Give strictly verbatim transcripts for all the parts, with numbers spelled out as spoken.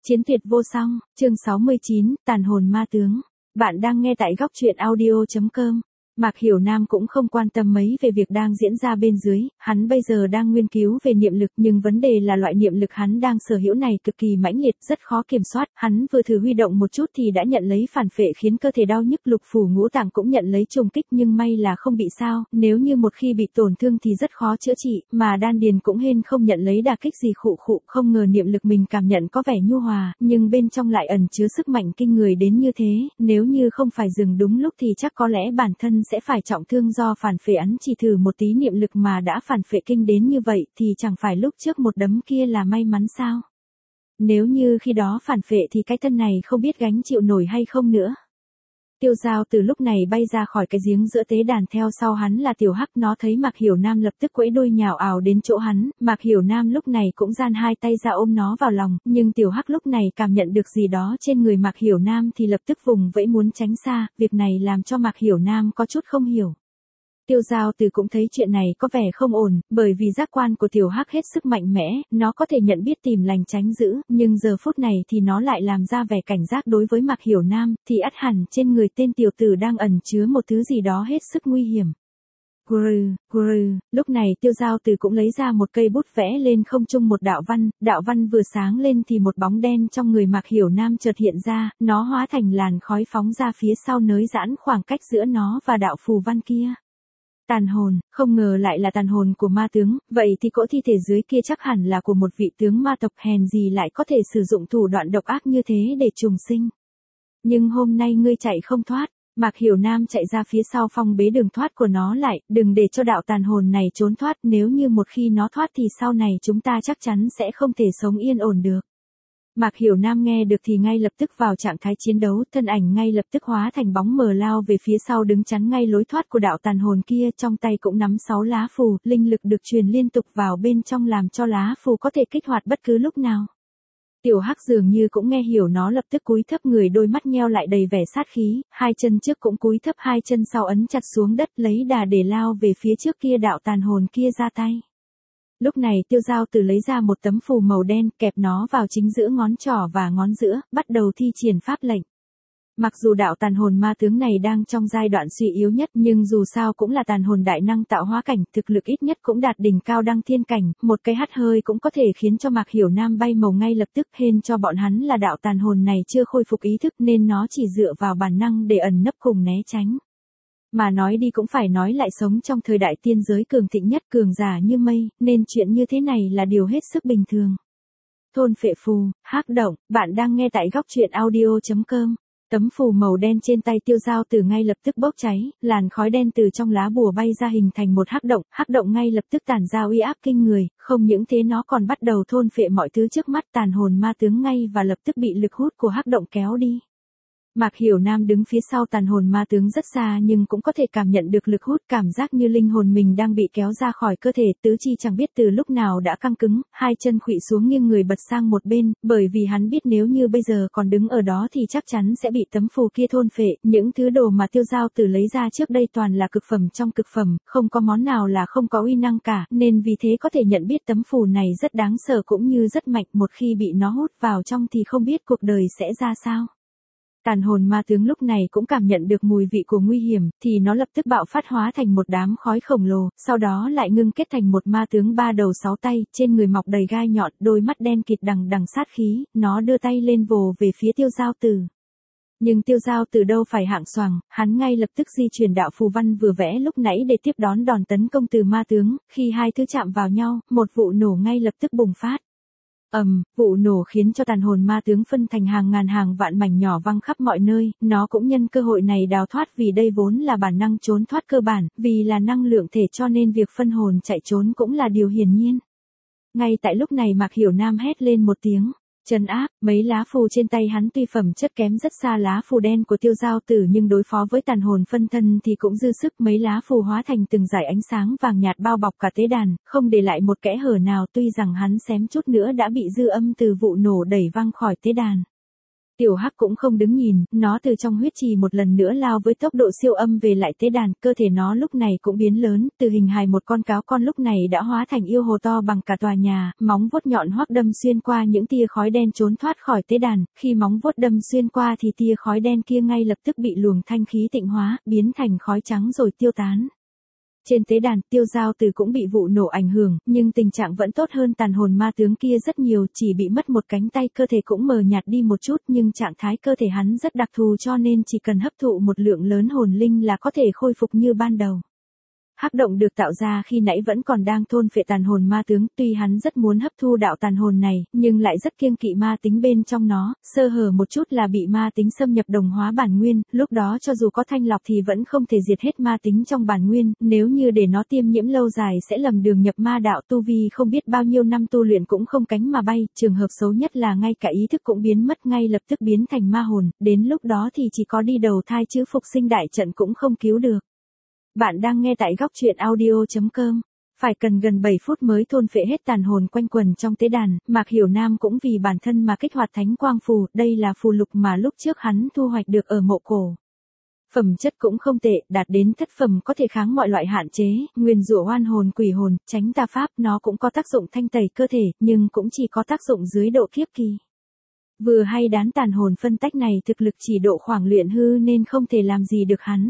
Chiến tuyệt vô song, chương sáu mươi chín, tàn hồn ma tướng. Bạn đang nghe tại góc truyện audio chấm com. Mạc Hiểu Nam cũng không quan tâm mấy về việc đang diễn ra bên dưới, hắn bây giờ đang nghiên cứu về niệm lực, nhưng vấn đề là loại niệm lực hắn đang sở hữu này cực kỳ mãnh liệt, rất khó kiểm soát, hắn vừa thử huy động một chút thì đã nhận lấy phản phệ khiến cơ thể đau nhức, lục phủ ngũ tạng cũng nhận lấy trùng kích nhưng may là không bị sao, nếu như một khi bị tổn thương thì rất khó chữa trị, mà đan điền cũng hên không nhận lấy đả kích gì khụ khụ, không ngờ niệm lực mình cảm nhận có vẻ nhu hòa, nhưng bên trong lại ẩn chứa sức mạnh kinh người đến như thế, nếu như không phải dừng đúng lúc thì chắc có lẽ bản thân sẽ phải trọng thương do phản phệ ấn, chỉ thử một tí niệm lực mà đã phản phệ kinh đến như vậy thì chẳng phải lúc trước một đấm kia là may mắn sao? Nếu như khi đó phản phệ thì cái thân này không biết gánh chịu nổi hay không nữa. Tiêu Giao từ lúc này bay ra khỏi cái giếng giữa tế đàn, theo sau hắn là Tiểu Hắc, nó thấy Mạc Hiểu Nam lập tức quẫy đuôi nhào ào đến chỗ hắn, Mạc Hiểu Nam lúc này cũng giang hai tay ra ôm nó vào lòng, nhưng Tiểu Hắc lúc này cảm nhận được gì đó trên người Mạc Hiểu Nam thì lập tức vùng vẫy muốn tránh xa, việc này làm cho Mạc Hiểu Nam có chút không hiểu. Tiêu Giao Từ cũng thấy chuyện này có vẻ không ổn, bởi vì giác quan của Tiểu Hắc hết sức mạnh mẽ, nó có thể nhận biết tìm lành tránh dữ, nhưng giờ phút này thì nó lại làm ra vẻ cảnh giác đối với Mạc Hiểu Nam, thì ắt hẳn trên người tên tiểu tử đang ẩn chứa một thứ gì đó hết sức nguy hiểm. Grừ, grừ, lúc này Tiêu Giao Từ cũng lấy ra một cây bút vẽ lên không trung một đạo văn, đạo văn vừa sáng lên thì một bóng đen trong người Mạc Hiểu Nam chợt hiện ra, nó hóa thành làn khói phóng ra phía sau nới giãn khoảng cách giữa nó và đạo phù văn kia. Tàn hồn, không ngờ lại là tàn hồn của ma tướng, vậy thì cỗ thi thể dưới kia chắc hẳn là của một vị tướng ma tộc, hèn gì lại có thể sử dụng thủ đoạn độc ác như thế để trùng sinh. Nhưng hôm nay ngươi chạy không thoát, Mạc Hiểu Nam chạy ra phía sau phong bế đường thoát của nó lại, đừng để cho đạo tàn hồn này trốn thoát, nếu như một khi nó thoát thì sau này chúng ta chắc chắn sẽ không thể sống yên ổn được. Mạc Hiểu Nam nghe được thì ngay lập tức vào trạng thái chiến đấu, thân ảnh ngay lập tức hóa thành bóng mờ lao về phía sau đứng chắn ngay lối thoát của đạo tàn hồn kia, trong tay cũng nắm sáu lá phù, linh lực được truyền liên tục vào bên trong làm cho lá phù có thể kích hoạt bất cứ lúc nào. Tiểu Hắc dường như cũng nghe hiểu, nó lập tức cúi thấp người, đôi mắt nheo lại đầy vẻ sát khí, hai chân trước cũng cúi thấp, hai chân sau ấn chặt xuống đất, lấy đà để lao về phía trước kia đạo tàn hồn kia ra tay. Lúc này Tiêu Giao Từ lấy ra một tấm phù màu đen, kẹp nó vào chính giữa ngón trỏ và ngón giữa, bắt đầu thi triển pháp lệnh. Mặc dù đạo tàn hồn ma tướng này đang trong giai đoạn suy yếu nhất, nhưng dù sao cũng là tàn hồn đại năng tạo hóa cảnh, thực lực ít nhất cũng đạt đỉnh cao đăng thiên cảnh, một cái hắt hơi cũng có thể khiến cho Mạc Hiểu Nam bay màu ngay lập tức, hên cho bọn hắn là đạo tàn hồn này chưa khôi phục ý thức nên nó chỉ dựa vào bản năng để ẩn nấp cùng né tránh. Mà nói đi cũng phải nói lại, sống trong thời đại tiên giới cường thịnh nhất, cường giả như mây, nên chuyện như thế này là điều hết sức bình thường. Thôn phệ phù, hắc động, bạn đang nghe tại góc truyện audio chấm com. Tấm phù màu đen trên tay Tiêu Giao Từ ngay lập tức bốc cháy, làn khói đen từ trong lá bùa bay ra hình thành một hắc động, hắc động ngay lập tức tản ra uy áp kinh người, không những thế nó còn bắt đầu thôn phệ mọi thứ trước mắt, tàn hồn ma tướng ngay và lập tức bị lực hút của hắc động kéo đi. Mạc Hiểu Nam đứng phía sau tàn hồn ma tướng rất xa nhưng cũng có thể cảm nhận được lực hút, cảm giác như linh hồn mình đang bị kéo ra khỏi cơ thể, tứ chi chẳng biết từ lúc nào đã căng cứng, hai chân khuỵu xuống nghiêng người bật sang một bên, bởi vì hắn biết nếu như bây giờ còn đứng ở đó thì chắc chắn sẽ bị tấm phù kia thôn phệ, những thứ đồ mà Tiêu Giao Từ lấy ra trước đây toàn là cực phẩm trong cực phẩm, không có món nào là không có uy năng cả, nên vì thế có thể nhận biết tấm phù này rất đáng sợ cũng như rất mạnh, một khi bị nó hút vào trong thì không biết cuộc đời sẽ ra sao. Tàn hồn ma tướng lúc này cũng cảm nhận được mùi vị của nguy hiểm, thì nó lập tức bạo phát hóa thành một đám khói khổng lồ, sau đó lại ngưng kết thành một ma tướng ba đầu sáu tay, trên người mọc đầy gai nhọn, đôi mắt đen kịt đằng đằng sát khí, nó đưa tay lên vồ về phía Tiêu Giao Từ. Nhưng Tiêu Giao Từ đâu phải hạng xoàng, hắn ngay lập tức di chuyển đạo phù văn vừa vẽ lúc nãy để tiếp đón đòn tấn công từ ma tướng, khi hai thứ chạm vào nhau, một vụ nổ ngay lập tức bùng phát. Ầm, um, vụ nổ khiến cho tàn hồn ma tướng phân thành hàng ngàn hàng vạn mảnh nhỏ văng khắp mọi nơi, nó cũng nhân cơ hội này đào thoát, vì đây vốn là bản năng trốn thoát cơ bản, vì là năng lượng thể cho nên việc phân hồn chạy trốn cũng là điều hiển nhiên. Ngay tại lúc này Mạc Hiểu Nam hét lên một tiếng, trấn áp, mấy lá phù trên tay hắn tuy phẩm chất kém rất xa lá phù đen của Tiêu Giao Tử nhưng đối phó với tàn hồn phân thân thì cũng dư sức, mấy lá phù hóa thành từng dải ánh sáng vàng nhạt bao bọc cả tế đàn, không để lại một kẽ hở nào, tuy rằng hắn xém chút nữa đã bị dư âm từ vụ nổ đẩy văng khỏi tế đàn. Tiểu Hắc cũng không đứng nhìn, nó từ trong huyết trì một lần nữa lao với tốc độ siêu âm về lại tế đàn, cơ thể nó lúc này cũng biến lớn, từ hình hài một con cáo con lúc này đã hóa thành yêu hồ to bằng cả tòa nhà, móng vuốt nhọn hoắc đâm xuyên qua những tia khói đen trốn thoát khỏi tế đàn, khi móng vuốt đâm xuyên qua thì tia khói đen kia ngay lập tức bị luồng thanh khí tịnh hóa, biến thành khói trắng rồi tiêu tán. Trên tế đàn, Tiêu Giao Tử cũng bị vụ nổ ảnh hưởng, nhưng tình trạng vẫn tốt hơn tàn hồn ma tướng kia rất nhiều, chỉ bị mất một cánh tay, cơ thể cũng mờ nhạt đi một chút, nhưng trạng thái cơ thể hắn rất đặc thù cho nên chỉ cần hấp thụ một lượng lớn hồn linh là có thể khôi phục như ban đầu. Hắc động được tạo ra khi nãy vẫn còn đang thôn phệ tàn hồn ma tướng, tuy hắn rất muốn hấp thu đạo tàn hồn này, nhưng lại rất kiêng kỵ ma tính bên trong nó, sơ hở một chút là bị ma tính xâm nhập đồng hóa bản nguyên, lúc đó cho dù có thanh lọc thì vẫn không thể diệt hết ma tính trong bản nguyên, nếu như để nó tiêm nhiễm lâu dài sẽ lầm đường nhập ma đạo, tu vi không biết bao nhiêu năm tu luyện cũng không cánh mà bay, trường hợp xấu nhất là ngay cả ý thức cũng biến mất, ngay lập tức biến thành ma hồn, đến lúc đó thì chỉ có đi đầu thai chứ phục sinh đại trận cũng không cứu được. Bạn đang nghe tại góc truyện audio chấm com. Phải cần gần bảy phút mới thôn phệ hết tàn hồn quanh quần trong tế đàn, Mạc Hiểu Nam cũng vì bản thân mà kích hoạt thánh quang phù, đây là phù lục mà lúc trước hắn thu hoạch được ở mộ cổ. Phẩm chất cũng không tệ, đạt đến thất phẩm có thể kháng mọi loại hạn chế, nguyền rủa oan hồn quỷ hồn, tránh tà pháp, nó cũng có tác dụng thanh tẩy cơ thể, nhưng cũng chỉ có tác dụng dưới độ kiếp kỳ. Vừa hay đán tàn hồn phân tách này thực lực chỉ độ khoảng luyện hư nên không thể làm gì được hắn.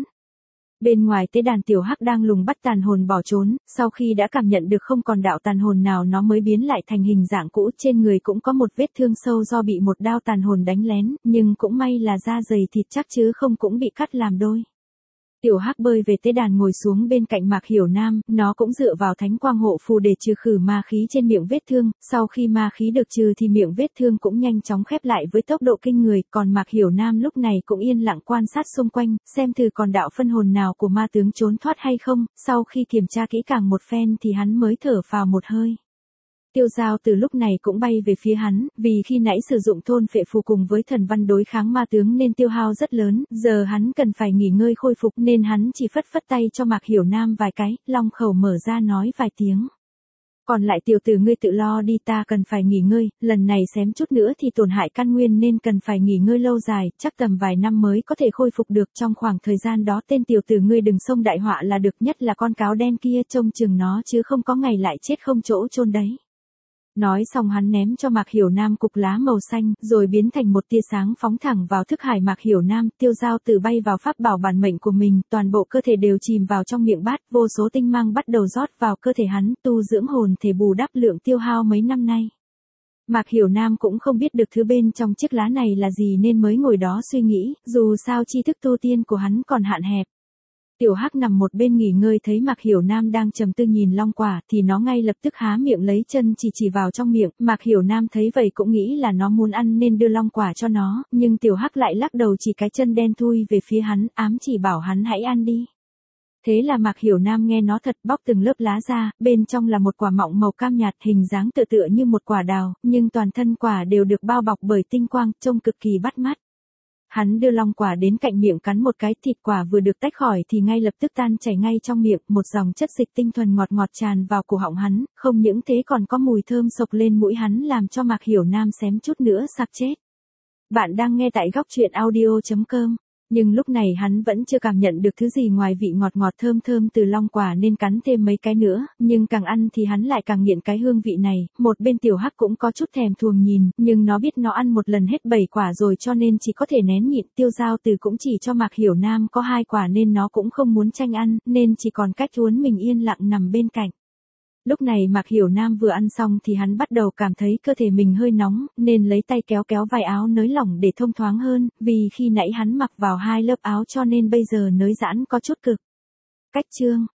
Bên ngoài tế đàn Tiểu Hắc đang lùng bắt tàn hồn bỏ trốn, sau khi đã cảm nhận được không còn đạo tàn hồn nào nó mới biến lại thành hình dạng cũ, trên người cũng có một vết thương sâu do bị một đao tàn hồn đánh lén, nhưng cũng may là da dày thịt chắc chứ không cũng bị cắt làm đôi. Tiểu Hắc bơi về tế đàn ngồi xuống bên cạnh Mạc Hiểu Nam, nó cũng dựa vào thánh quang hộ phù để trừ khử ma khí trên miệng vết thương, sau khi ma khí được trừ thì miệng vết thương cũng nhanh chóng khép lại với tốc độ kinh người, còn Mạc Hiểu Nam lúc này cũng yên lặng quan sát xung quanh, xem thử còn đạo phân hồn nào của ma tướng trốn thoát hay không, sau khi kiểm tra kỹ càng một phen thì hắn mới thở phào một hơi. Tiêu Giao từ lúc này cũng bay về phía hắn, vì khi nãy sử dụng thôn phệ phù cùng với thần văn đối kháng ma tướng nên tiêu hao rất lớn, giờ hắn cần phải nghỉ ngơi khôi phục nên hắn chỉ phất phất tay cho Mạc Hiểu Nam vài cái, long khẩu mở ra nói vài tiếng. Còn lại tiểu tử ngươi tự lo đi, ta cần phải nghỉ ngơi, lần này xém chút nữa thì tổn hại căn nguyên nên cần phải nghỉ ngơi lâu dài, chắc tầm vài năm mới có thể khôi phục được, trong khoảng thời gian đó tên tiểu tử ngươi đừng xông đại họa là được, nhất là con cáo đen kia trông chừng nó chứ không có ngày lại chết không chỗ chôn đấy. Nói xong hắn ném cho Mạc Hiểu Nam cục lá màu xanh, rồi biến thành một tia sáng phóng thẳng vào thức hải Mạc Hiểu Nam, Tiêu Giao Tử bay vào pháp bảo bản mệnh của mình, toàn bộ cơ thể đều chìm vào trong miệng bát, vô số tinh mang bắt đầu rót vào cơ thể hắn, tu dưỡng hồn thể bù đắp lượng tiêu hao mấy năm nay. Mạc Hiểu Nam cũng không biết được thứ bên trong chiếc lá này là gì nên mới ngồi đó suy nghĩ, dù sao tri thức tu tiên của hắn còn hạn hẹp. Tiểu Hắc nằm một bên nghỉ ngơi thấy Mạc Hiểu Nam đang trầm tư nhìn long quả thì nó ngay lập tức há miệng lấy chân chỉ chỉ vào trong miệng, Mạc Hiểu Nam thấy vậy cũng nghĩ là nó muốn ăn nên đưa long quả cho nó, nhưng Tiểu Hắc lại lắc đầu chỉ cái chân đen thui về phía hắn, ám chỉ bảo hắn hãy ăn đi. Thế là Mạc Hiểu Nam nghe nó thật, bóc từng lớp lá ra, bên trong là một quả mọng màu cam nhạt, hình dáng tựa tựa như một quả đào, nhưng toàn thân quả đều được bao bọc bởi tinh quang, trông cực kỳ bắt mắt. Hắn đưa long quả đến cạnh miệng cắn một cái, thịt quả vừa được tách khỏi thì ngay lập tức tan chảy ngay trong miệng, một dòng chất dịch tinh thuần ngọt ngọt tràn vào cổ họng hắn, không những thế còn có mùi thơm sộc lên mũi hắn làm cho Mạc Hiểu Nam xém chút nữa sặc chết. Bạn đang nghe tại góc truyện audio chấm com. Nhưng lúc này hắn vẫn chưa cảm nhận được thứ gì ngoài vị ngọt ngọt thơm thơm từ long quả nên cắn thêm mấy cái nữa, nhưng càng ăn thì hắn lại càng nghiện cái hương vị này, một bên Tiểu Hắc cũng có chút thèm thuồng nhìn, nhưng nó biết nó ăn một lần hết bảy quả rồi cho nên chỉ có thể nén nhịn, Tiêu Giao Từ cũng chỉ cho Mạc Hiểu Nam có hai quả nên nó cũng không muốn tranh ăn, nên chỉ còn cách uốn mình yên lặng nằm bên cạnh. Lúc này Mạc Hiểu Nam vừa ăn xong thì hắn bắt đầu cảm thấy cơ thể mình hơi nóng, nên lấy tay kéo kéo vài áo nới lỏng để thông thoáng hơn, vì khi nãy hắn mặc vào hai lớp áo cho nên bây giờ nới giãn có chút cực. Cách chương